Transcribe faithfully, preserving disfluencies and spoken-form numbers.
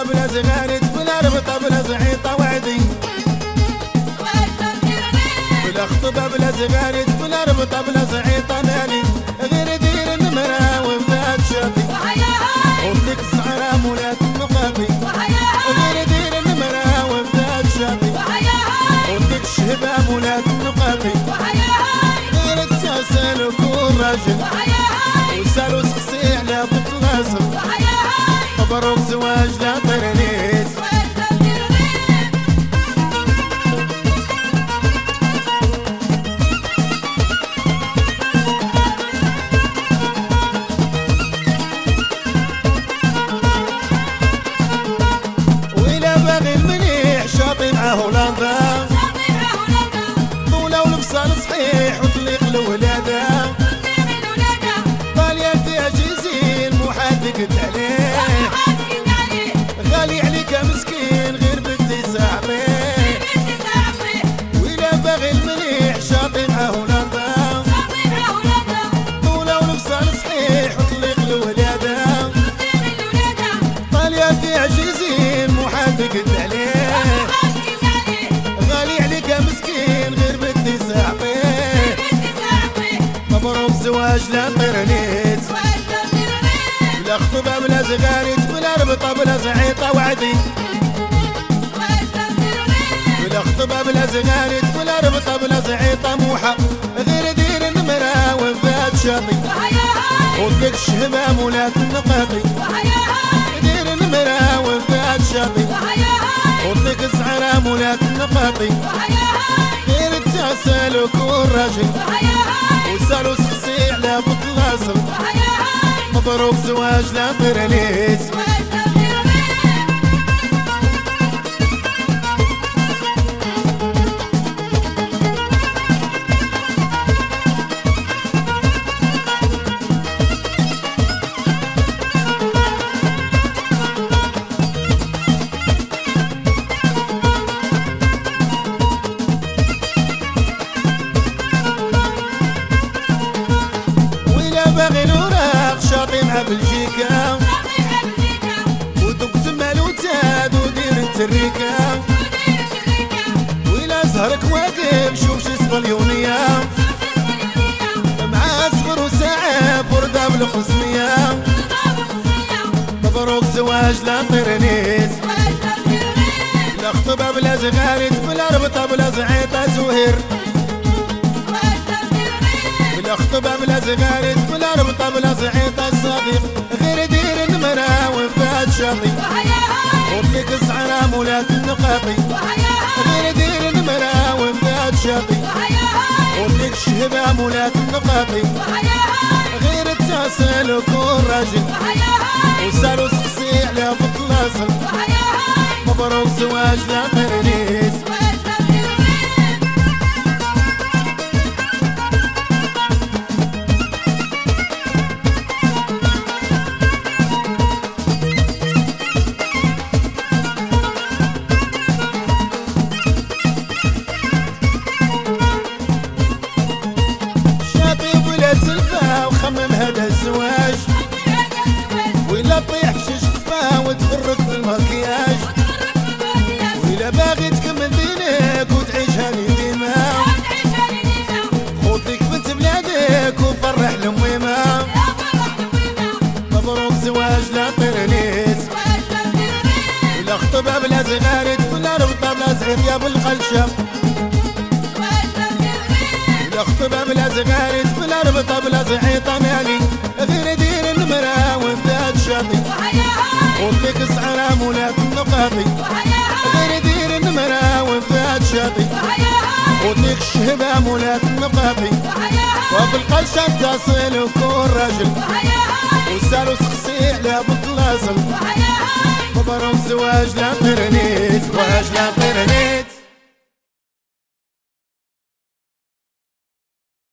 بلا زغاريت بلا ربطة بلا زعيطة وعدي بلا خطبة بلا زغاريت بلا ربطة بلا زعيطة مالي غير دير النمرة وبدات شاطي وديك السعرة مولات النقاطي غير دير النمرة وبدات شاطي وديك الشهبة مولات النقاطي غير التسال وكون راجل وسالو سقسي على بطلاسم مبروك زواج لا طرنيت وإلا باغي المليح شاطي مع هولندا طولة ولبسان صحيح وطليق الولادة طاليان فيها جيزين محدقت عليه غالي عليك مسكين غير بدي ساعطيه وإلا باغي المليح شاطي مع هولندا طولة ولبسان صحيح وطليق الولادة طاليان فيها جيزين محدقت عليه غالي عليك مسكين غير بدي ساعطيه مبروك زواج لا طرنيت بلا خطبة بلا زغاريت بلا ربطة بلا زعيطة وعدي بلا خطبة بلا زغاريت بلا ربطة بلا زعيطة موحة غير دير النمرة وبدات شاطي وديك الشهبة مولات النقاطي دير النمرة وبدات شاطي وديك السعرة مولات النقاطي غير التعسل وكون راجل وسالو سقسي على بطلاسم مبروك زواج لا طرنيت باغي الوراق شاطي مع بلجيكا ودوك تمال وتاد ودير التريكا وإلا زهرك واقف شوف شي صبليونية مع صغر وساعة بردة بالقسمية مبروك زواج لا طرنيت بلا خطبة بلا زغاريت بلا ربطة بلا زعيطة زهير بلا خطبة بلا زغاريت بلا ربطة بلا زعيطة صديق غير دير النمرة وبدات شاطي وديك السعرة مولات النقاطي غير دير النمرة وبدات شاطي وديك الشهبة مولات النقاطي غير التاسل وكون راجل وسالو سقسي على بطلاسم مبروك زواج لا طرنيت وخمم هذا الزواج وإلا طيح شيش كفاه وتفرق بالمكياج وإلا باغي تكمل دينك وتعيشها لي ديما خذ ليك بنت بلادك وفرح لميمة مبروك زواج لا طرنيت بلا خطبة بلا زغاريت بلا ربطة بلا زعيط يا بالقلشة بلا خطبة بلا زغاريت بلا ربطة بلا زعيطة مالي غير دير النمرة وبدات شاطي وديك السعرة مولات النقاطي غير دير النمرة وبدات شاطي وديك الشهبة مولات النقاطي وبالقلشة تصل وكون راجل وسالو سقسي على بطلاسم مبروك زواج لا طرنيت زواج لا